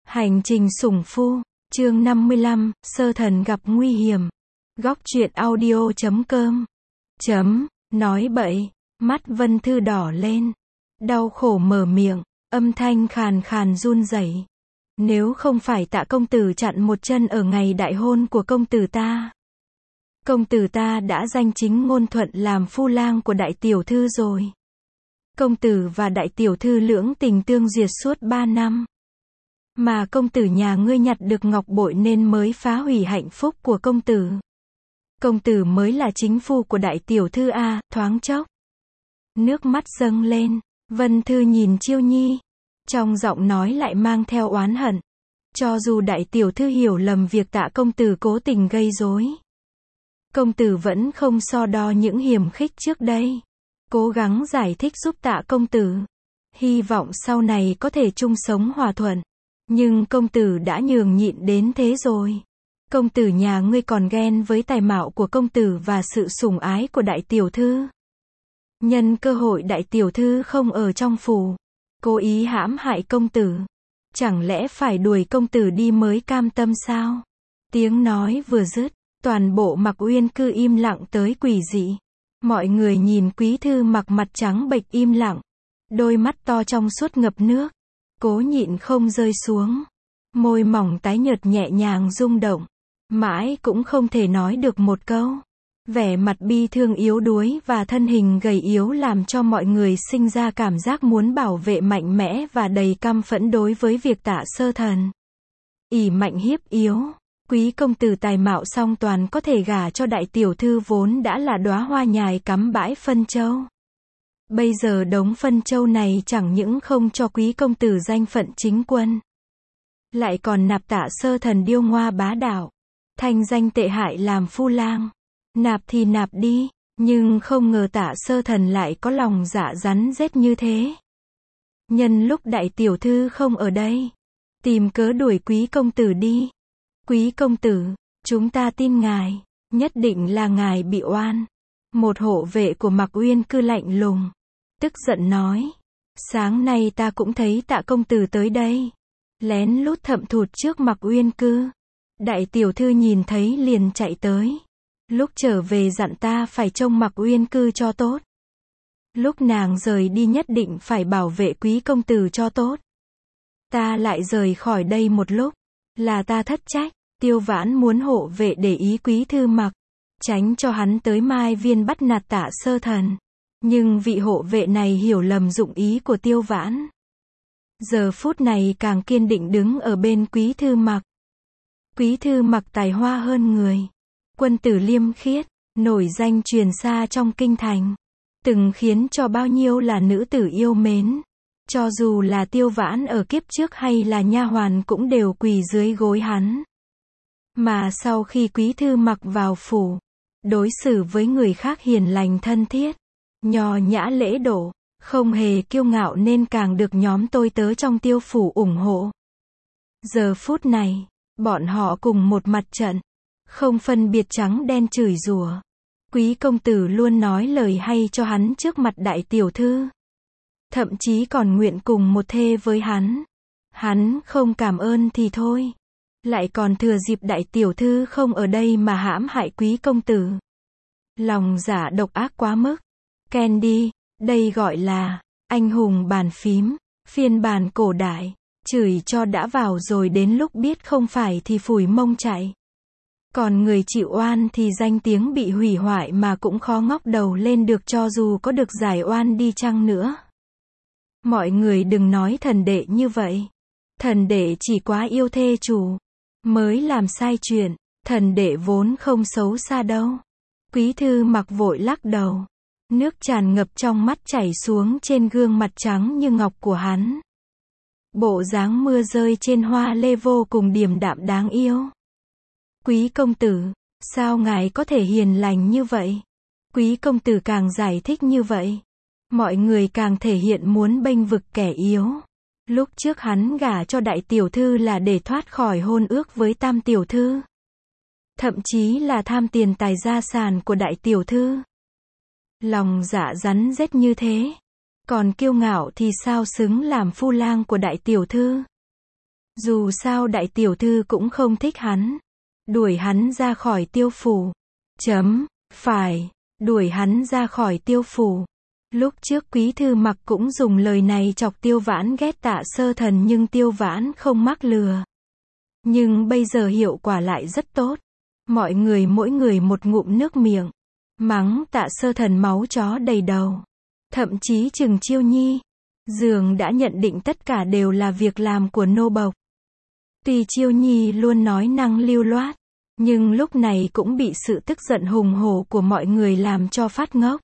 Hành trình sủng phu, chương 55, sơ thần gặp nguy hiểm. Góc truyện audio.com. Nói bậy, mắt Vân Thư đỏ lên. Đau khổ mở miệng, âm thanh khàn khàn run rẩy. Nếu không phải Tạ công tử chặn một chân ở ngày đại hôn của công tử ta đã danh chính ngôn thuận làm phu lang của đại tiểu thư rồi. Công tử và đại tiểu thư lưỡng tình tương duyệt suốt 3 năm. Mà công tử nhà ngươi nhặt được ngọc bội nên mới phá hủy hạnh phúc của công tử. Công tử mới là chính phu của đại tiểu thư a. Thoáng chốc, nước mắt dâng lên. Vân Thư nhìn Chiêu Nhi, trong giọng nói lại mang theo oán hận. Cho dù đại tiểu thư hiểu lầm việc Tạ công tử cố tình gây rối, công tử vẫn không so đo những hiểm khích trước đây, cố gắng giải thích giúp Tạ công tử, hy vọng sau này có thể chung sống hòa thuận. Nhưng công tử đã nhường nhịn đến thế rồi. Công tử nhà ngươi còn ghen với tài mạo của công tử và sự sủng ái của đại tiểu thư. Nhân cơ hội đại tiểu thư không ở trong phủ, cố ý hãm hại công tử. Chẳng lẽ phải đuổi công tử đi mới cam tâm sao? Tiếng nói vừa dứt, toàn bộ Mặc Uyên Cư im lặng tới quỷ dị. Mọi người nhìn Quý Thư Mặc mặt trắng bệch im lặng, đôi mắt to trong suốt ngập nước, cố nhịn không rơi xuống. Môi mỏng tái nhợt nhẹ nhàng rung động, mãi cũng không thể nói được một câu. Vẻ mặt bi thương yếu đuối và thân hình gầy yếu làm cho mọi người sinh ra cảm giác muốn bảo vệ mạnh mẽ và đầy căm phẫn đối với việc Tạ sơ thần. Ỷ mạnh hiếp yếu, quý công tử tài mạo song toàn có thể gả cho đại tiểu thư vốn đã là đóa hoa nhài cắm bãi phân châu. Bây giờ đống phân châu này chẳng những không cho quý công tử danh phận chính quân, lại còn nạp Tạ sơ thần điêu ngoa bá đạo, thanh danh tệ hại làm phu lang. Nạp thì nạp đi, nhưng không ngờ Tạ sơ thần lại có lòng dạ rắn rết như thế. Nhân lúc đại tiểu thư không ở đây, tìm cớ đuổi quý công tử đi. Quý công tử, chúng ta tin ngài, nhất định là ngài bị oan. Một hộ vệ của Mặc Uyên Cư lạnh lùng, tức giận nói. Sáng nay ta cũng thấy Tạ công tử tới đây, lén lút thậm thụt trước Mặc Uyên Cư. Đại tiểu thư nhìn thấy liền chạy tới. Lúc trở về dặn ta phải trông Mặc Uyên Cư cho tốt. Lúc nàng rời đi nhất định phải bảo vệ quý công tử cho tốt. Ta lại rời khỏi đây một lúc, là ta thất trách. Tiêu Vãn muốn hộ vệ để ý Quý Thư Mặc, tránh cho hắn tới Mai Viên bắt nạt Tạ sơ thần. Nhưng vị hộ vệ này hiểu lầm dụng ý của Tiêu Vãn. Giờ phút này càng kiên định đứng ở bên Quý Thư Mặc. Quý Thư Mặc tài hoa hơn người, quân tử liêm khiết, nổi danh truyền xa trong kinh thành, từng khiến cho bao nhiêu là nữ tử yêu mến. Cho dù là Tiêu Vãn ở kiếp trước hay là nha hoàn cũng đều quỳ dưới gối hắn. Mà sau khi Quý Thư Mặc vào phủ, đối xử với người khác hiền lành thân thiết, nho nhã lễ độ, không hề kiêu ngạo nên càng được nhóm tôi tớ trong Tiêu phủ ủng hộ. Giờ phút này, bọn họ cùng một mặt trận, không phân biệt trắng đen chửi rủa. Quý công tử luôn nói lời hay cho hắn trước mặt đại tiểu thư, thậm chí còn nguyện cùng một thê với hắn. Hắn không cảm ơn thì thôi, lại còn thừa dịp đại tiểu thư không ở đây mà hãm hại quý công tử. Lòng dạ độc ác quá mức. Candy, đây gọi là anh hùng bàn phím, phiên bản cổ đại. Chửi cho đã vào rồi đến lúc biết không phải thì phủi mông chạy. Còn người chịu oan thì danh tiếng bị hủy hoại mà cũng khó ngóc đầu lên được cho dù có được giải oan đi chăng nữa. Mọi người đừng nói thần đệ như vậy. Thần đệ chỉ quá yêu thê chủ, mới làm sai chuyện. Thần đệ vốn không xấu xa đâu. Quý Thư Mặc vội lắc đầu. Nước tràn ngập trong mắt chảy xuống trên gương mặt trắng như ngọc của hắn. Bộ dáng mưa rơi trên hoa lê vô cùng điềm đạm đáng yêu. Quý công tử, sao ngài có thể hiền lành như vậy? Quý công tử càng giải thích như vậy, mọi người càng thể hiện muốn bênh vực kẻ yếu. Lúc trước hắn gả cho đại tiểu thư là để thoát khỏi hôn ước với tam tiểu thư. Thậm chí là tham tiền tài gia sản của đại tiểu thư. Lòng dạ rắn rết như thế. Còn kiêu ngạo thì sao xứng làm phu lang của đại tiểu thư. Dù sao đại tiểu thư cũng không thích hắn. Đuổi hắn ra khỏi Tiêu phủ. Phải, đuổi hắn ra khỏi Tiêu phủ. Lúc trước Quý Thư Mặc cũng dùng lời này chọc Tiêu Vãn ghét Tạ Sơ Thần nhưng Tiêu Vãn không mắc lừa. Nhưng bây giờ hiệu quả lại rất tốt. Mọi người mỗi người một ngụm nước miệng. Mắng Tạ Sơ Thần máu chó đầy đầu. Thậm chí Trừng Chiêu Nhi. Dường đã nhận định tất cả đều là việc làm của nô bộc. Tuy Chiêu Nhi luôn nói năng lưu loát, nhưng lúc này cũng bị sự tức giận hùng hổ của mọi người làm cho phát ngốc.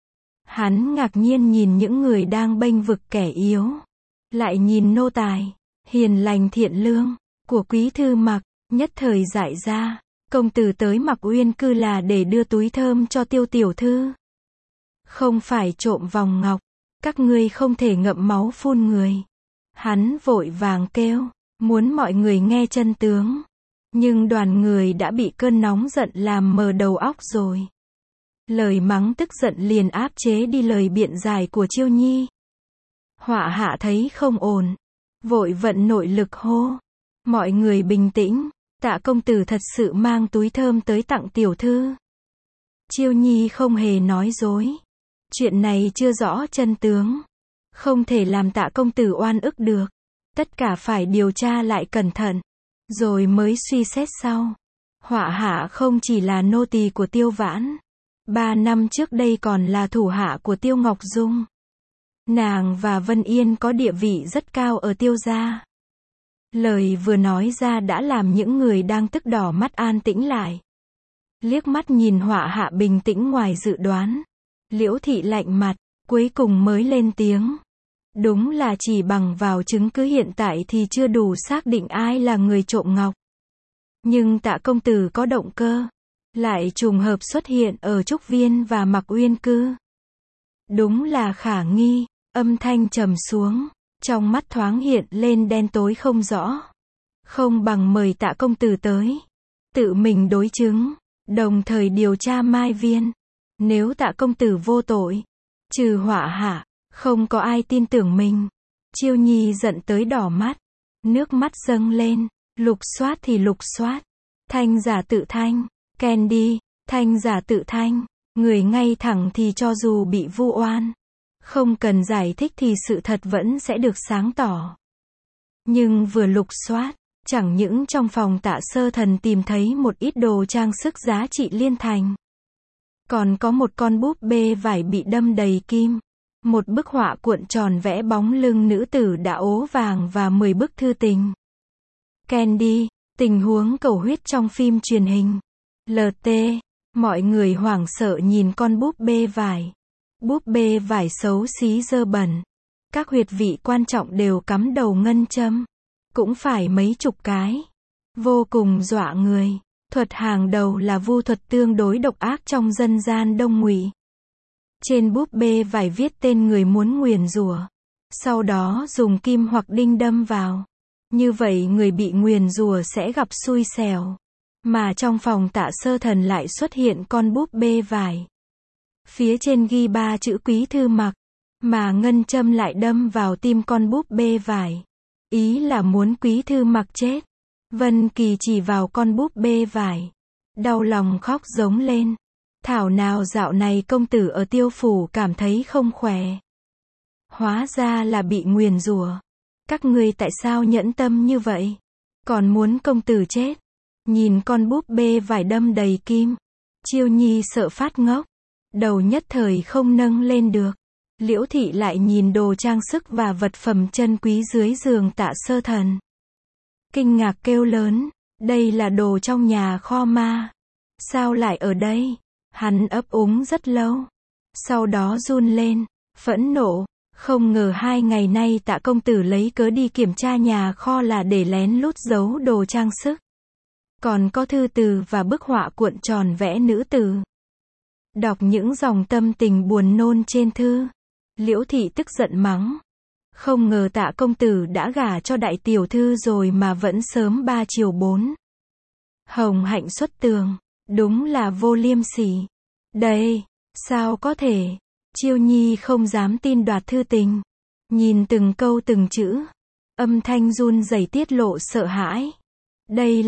Hắn ngạc nhiên nhìn những người đang bênh vực kẻ yếu. Lại nhìn nô tài, hiền lành thiện lương, của Quý Thư Mặc, nhất thời dại ra. Công tử tới Mặc Uyên Cư là để đưa túi thơm cho Tiêu tiểu thư. Không phải trộm vòng ngọc. Các ngươi không thể ngậm máu phun người. Hắn vội vàng kêu, muốn mọi người nghe chân tướng. Nhưng đoàn người đã bị cơn nóng giận làm mờ đầu óc rồi. Lời mắng tức giận liền áp chế đi lời biện giải của Chiêu Nhi. Họa hạ thấy không ổn, vội vận nội lực hô. Mọi người bình tĩnh, Tạ công tử thật sự mang túi thơm tới tặng tiểu thư. Chiêu Nhi không hề nói dối. Chuyện này chưa rõ chân tướng. Không thể làm Tạ công tử oan ức được. Tất cả phải điều tra lại cẩn thận. Rồi mới suy xét sau. Họa hạ không chỉ là nô tỳ của Tiêu Vãn. 3 năm trước đây còn là thủ hạ của Tiêu Ngọc Dung. Nàng và Vân Yên có địa vị rất cao ở Tiêu gia. Lời vừa nói ra đã làm những người đang tức đỏ mắt an tĩnh lại. Liếc mắt nhìn họa hạ bình tĩnh ngoài dự đoán. Liễu thị lạnh mặt, cuối cùng mới lên tiếng. Đúng là chỉ bằng vào chứng cứ hiện tại thì chưa đủ xác định ai là người trộm ngọc. Nhưng Tạ công tử có động cơ. Lại trùng hợp xuất hiện ở Trúc Viên và Mặc Uyên Cư. Đúng là khả nghi, âm thanh trầm xuống. Trong mắt thoáng hiện lên đen tối không rõ. Không bằng mời Tạ công tử tới. Tự mình đối chứng. Đồng thời điều tra Mai Viên. Nếu Tạ công tử vô tội. Trừ họa hạ. Không có ai tin tưởng mình. Chiêu Nhi giận tới đỏ mắt. Nước mắt dâng lên. Lục soát thì lục soát. Thanh giả tự thanh. Candy. Thanh giả tự thanh. Người ngay thẳng thì cho dù bị vu oan. Không cần giải thích thì sự thật vẫn sẽ được sáng tỏ. Nhưng vừa lục soát, chẳng những trong phòng Tạ Sơ Thần tìm thấy một ít đồ trang sức giá trị liên thành. Còn có một con búp bê vải bị đâm đầy kim. Một bức họa cuộn tròn vẽ bóng lưng nữ tử đã ố vàng và 10 bức thư tình. Candy, tình huống cầu huyết trong phim truyền hình. LT, mọi người hoảng sợ nhìn con búp bê vải. Búp bê vải xấu xí dơ bẩn. Các huyệt vị quan trọng đều cắm đầu ngân châm. Cũng phải mấy chục cái. Vô cùng dọa người. Thuật hàng đầu là vu thuật tương đối độc ác trong dân gian Đông Ngụy. Trên búp bê vải viết tên người muốn nguyền rủa. Sau đó dùng kim hoặc đinh đâm vào. Như vậy người bị nguyền rủa sẽ gặp xui xẻo. Mà trong phòng Tạ Sơ Thần lại xuất hiện con búp bê vải. Phía trên ghi 3 chữ Quý Thư Mặc. Mà ngân châm lại đâm vào tim con búp bê vải. Ý là muốn Quý Thư Mặc chết. Vân Kỳ chỉ vào con búp bê vải. Đau lòng khóc giống lên. Thảo nào dạo này công tử ở Tiêu phủ cảm thấy không khỏe. Hóa ra là bị nguyền rủa. Các ngươi tại sao nhẫn tâm như vậy? Còn muốn công tử chết. Nhìn con búp bê vải đâm đầy kim. Chiêu Nhi sợ phát ngốc. Đầu nhất thời không nâng lên được. Liễu thị lại nhìn đồ trang sức và vật phẩm chân quý dưới giường Tạ Sơ Thần. Kinh ngạc kêu lớn. Đây là đồ trong nhà kho ma. Sao lại ở đây? Hắn ấp úng rất lâu. Sau đó run lên. Phẫn nộ. Không ngờ 2 ngày nay Tạ công tử lấy cớ đi kiểm tra nhà kho là để lén lút giấu đồ trang sức. Còn có thư từ và bức họa cuộn tròn vẽ nữ tử. Đọc những dòng tâm tình buồn nôn trên thư. Liễu thị tức giận mắng. Không ngờ Tạ công tử đã gả cho đại tiểu thư rồi mà vẫn sớm 3 chiều 4. Hồng hạnh xuất tường. Đúng là vô liêm sỉ. Đây, sao có thể? Chiêu Nhi không dám tin đoạt thư tình. Nhìn từng câu từng chữ. Âm thanh run rẩy tiết lộ sợ hãi. Đây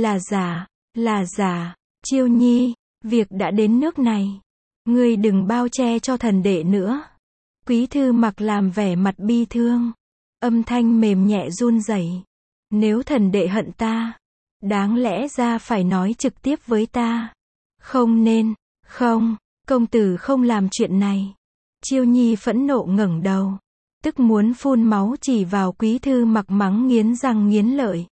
là giả, Chiêu Nhi, việc đã đến nước này. Ngươi đừng bao che cho thần đệ nữa. Quý Thư Mặc làm vẻ mặt bi thương. Âm thanh mềm nhẹ run rẩy. Nếu thần đệ hận ta, đáng lẽ ra phải nói trực tiếp với ta. Không nên, không, công tử không làm chuyện này. Chiêu Nhi phẫn nộ ngẩng đầu, tức muốn phun máu chỉ vào Quý Thư Mặc mắng nghiến răng nghiến lợi.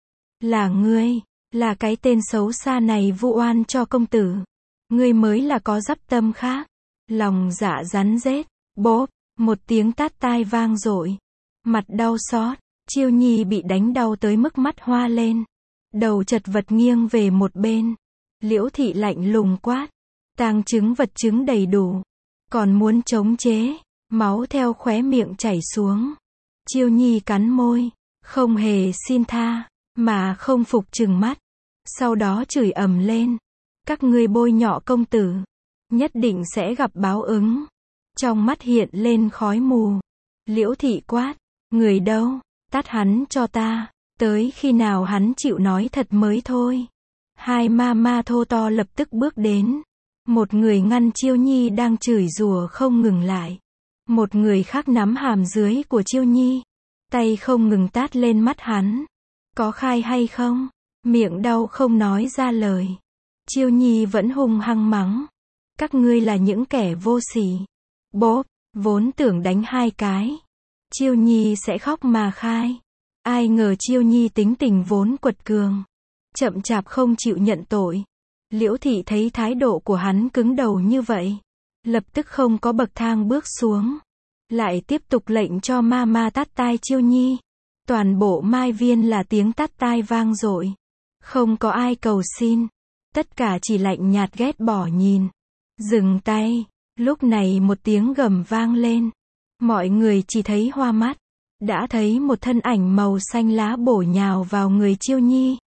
Là ngươi, là cái tên xấu xa này vu oan cho công tử. Ngươi mới là có dắp tâm khác. Lòng dạ rắn rết, bốp, một tiếng tát tai vang dội. Mặt đau xót, Chiêu Nhi bị đánh đau tới mức mắt hoa lên. Đầu chật vật nghiêng về một bên. Liễu Thị lạnh lùng quát. Tang chứng vật chứng đầy đủ. Còn muốn chống chế, máu theo khóe miệng chảy xuống. Chiêu Nhi cắn môi, không hề xin tha, mà không phục trừng mắt. Sau đó chửi ầm lên. Các ngươi bôi nhọ công tử, nhất định sẽ gặp báo ứng. Trong mắt hiện lên khói mù. Liễu Thị quát, người đâu, tát hắn cho ta, tới khi nào hắn chịu nói thật mới thôi. Hai ma ma thô to lập tức bước đến. Một người ngăn Chiêu Nhi đang chửi rủa không ngừng lại. Một người khác nắm hàm dưới của Chiêu Nhi, tay không ngừng tát lên mắt hắn. Có khai hay không? Miệng đau không nói ra lời. Chiêu Nhi vẫn hung hăng mắng. Các ngươi là những kẻ vô sỉ. Bốp, vốn tưởng đánh hai cái. Chiêu Nhi sẽ khóc mà khai. Ai ngờ Chiêu Nhi tính tình vốn quật cường. Chậm chạp không chịu nhận tội. Liễu Thị thấy thái độ của hắn cứng đầu như vậy. Lập tức không có bậc thang bước xuống. Lại tiếp tục lệnh cho ma ma tát tai Chiêu Nhi. Toàn bộ Mai Viên là tiếng tát tai vang dội. Không có ai cầu xin. Tất cả chỉ lạnh nhạt ghét bỏ nhìn. Dừng tay. Lúc này một tiếng gầm vang lên. Mọi người chỉ thấy hoa mắt. Đã thấy một thân ảnh màu xanh lá bổ nhào vào người Chiêu Nhi.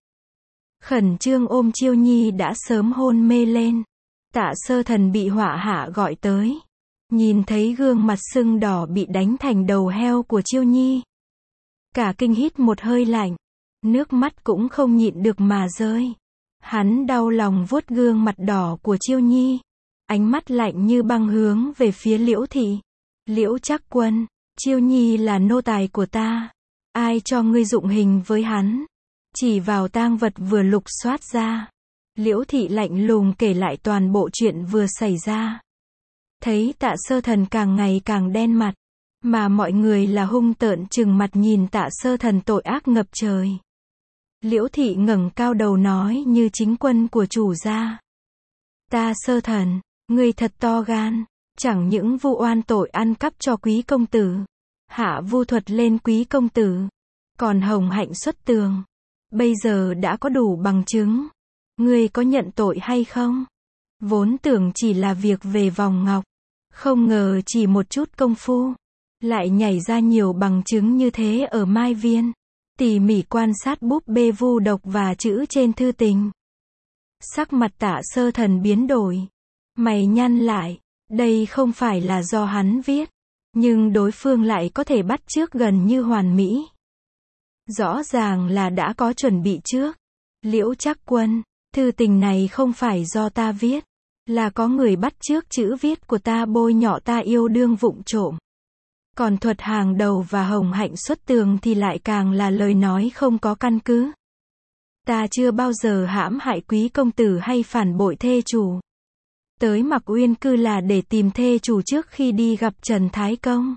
Khẩn trương ôm Chiêu Nhi đã sớm hôn mê lên. Tạ Sơ Thần bị họa hạ gọi tới. Nhìn thấy gương mặt sưng đỏ bị đánh thành đầu heo của Chiêu Nhi. Cả kinh hít một hơi lạnh. Nước mắt cũng không nhịn được mà rơi. Hắn đau lòng vuốt gương mặt đỏ của Chiêu Nhi. Ánh mắt lạnh như băng hướng về phía Liễu Thị. Liễu Trác Quân, Chiêu Nhi là nô tài của ta. Ai cho ngươi dụng hình với hắn? Chỉ vào tang vật vừa lục soát ra. Liễu Thị lạnh lùng kể lại toàn bộ chuyện vừa xảy ra. Thấy Tạ Sơ Thần càng ngày càng đen mặt. Mà mọi người là hung tợn trừng mặt nhìn Tạ Sơ Thần tội ác ngập trời. Liễu Thị ngẩng cao đầu nói như chính quân của chủ gia. Tạ Sơ Thần, ngươi thật to gan. Chẳng những vu oan tội ăn cắp cho quý công tử. Hạ vu thuật lên quý công tử. Còn hồng hạnh xuất tường. Bây giờ đã có đủ bằng chứng. Ngươi có nhận tội hay không? Vốn tưởng chỉ là việc về vòng ngọc. Không ngờ chỉ một chút công phu. Lại nhảy ra nhiều bằng chứng như thế ở Mai Viên. Tỉ mỉ quan sát búp bê vu độc và chữ trên thư tình. Sắc mặt Tạ Sơ Thần biến đổi. Mày nhăn lại. Đây không phải là do hắn viết. Nhưng đối phương lại có thể bắt chước gần như hoàn mỹ. Rõ ràng là đã có chuẩn bị trước. Liễu Trác Quân, thư tình này không phải do ta viết. Là có người bắt chước chữ viết của ta bôi nhọ ta yêu đương vụng trộm. Còn thuật hàng đầu và hồng hạnh xuất tường thì lại càng là lời nói không có căn cứ. Ta chưa bao giờ hãm hại quý công tử hay phản bội thê chủ. Tới Mặc Uyên Cư là để tìm thê chủ trước khi đi gặp Trần Thái Công.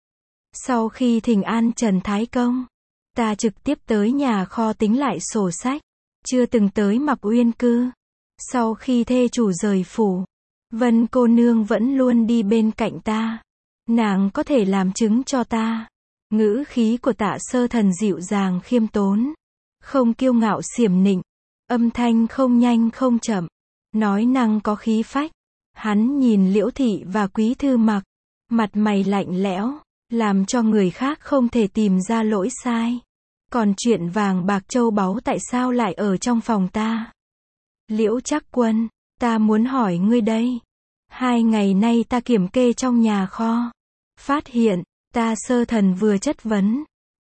Sau khi thỉnh an Trần Thái Công, ta trực tiếp tới nhà kho tính lại sổ sách. Chưa từng tới Mặc Uyên Cư. Sau khi thê chủ rời phủ, Vân cô nương vẫn luôn đi bên cạnh ta. Nàng có thể làm chứng cho ta. Ngữ khí của Tạ Sơ Thần dịu dàng khiêm tốn. Không kiêu ngạo xiểm nịnh. Âm thanh không nhanh không chậm. Nói năng có khí phách. Hắn nhìn Liễu Thị và Quý Thư Mặc. Mặt mày lạnh lẽo. Làm cho người khác không thể tìm ra lỗi sai. Còn chuyện vàng bạc châu báu tại sao lại ở trong phòng ta? Liễu Trác Quân, ta muốn hỏi ngươi đây. 2 ngày nay ta kiểm kê trong nhà kho. Phát hiện, Tạ Sơ Thần vừa chất vấn.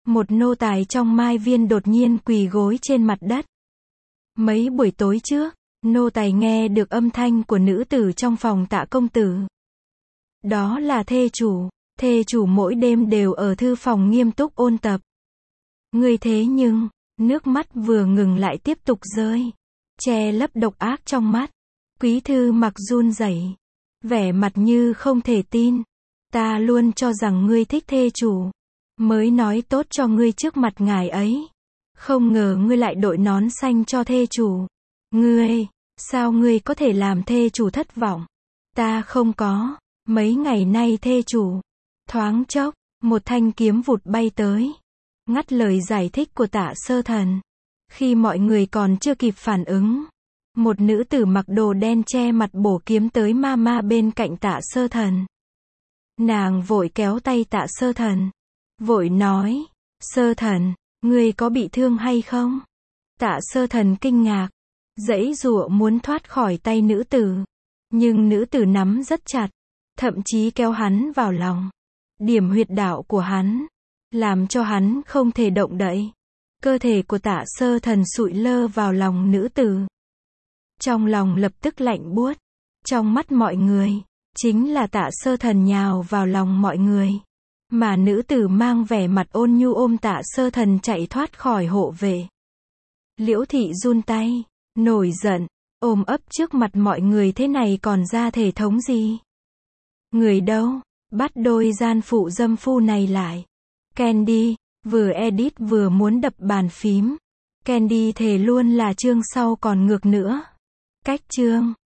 Một nô tài trong mai viên đột nhiên quỳ gối trên mặt đất. Mấy buổi tối trước, nô tài nghe được âm thanh của nữ tử trong phòng Tạ công tử. Đó là thê chủ mỗi đêm đều ở thư phòng nghiêm túc ôn tập. Ngươi thế nhưng, nước mắt vừa ngừng lại tiếp tục rơi, che lấp độc ác trong mắt. Quý thư mặc run rẩy, vẻ mặt như không thể tin. Ta luôn cho rằng ngươi thích thê chủ, mới nói tốt cho ngươi trước mặt ngài ấy. Không ngờ ngươi lại đội nón xanh cho thê chủ. Sao ngươi có thể làm thê chủ thất vọng? Ta không có, mấy ngày nay thê chủ. Thoáng chốc, một thanh kiếm vụt bay tới, ngắt lời giải thích của Tạ Sơ Thần. Khi mọi người còn chưa kịp phản ứng, một nữ tử mặc đồ đen che mặt bổ kiếm tới ma bên cạnh Tạ Sơ Thần. Nàng vội kéo tay Tạ Sơ Thần, vội nói, Sơ Thần, ngươi có bị thương hay không? Tạ Sơ Thần kinh ngạc, giãy giụa muốn thoát khỏi tay nữ tử, nhưng nữ tử nắm rất chặt, thậm chí kéo hắn vào lòng, điểm huyệt đạo của hắn, làm cho hắn không thể động đậy. Cơ thể của Tạ Sơ Thần sụi lơ vào lòng nữ tử. Trong lòng lập tức lạnh buốt. Trong mắt mọi người, chính là Tạ Sơ Thần nhào vào lòng mọi người, mà nữ tử mang vẻ mặt ôn nhu ôm Tạ Sơ Thần chạy thoát khỏi hộ vệ. Liễu thị run tay, nổi giận, ôm ấp trước mặt mọi người thế này còn ra thể thống gì? Người đâu? Bắt đôi gian phụ dâm phu này lại. Candy, vừa edit vừa muốn đập bàn phím. Candy thề luôn là chương sau còn ngược nữa. Cách chương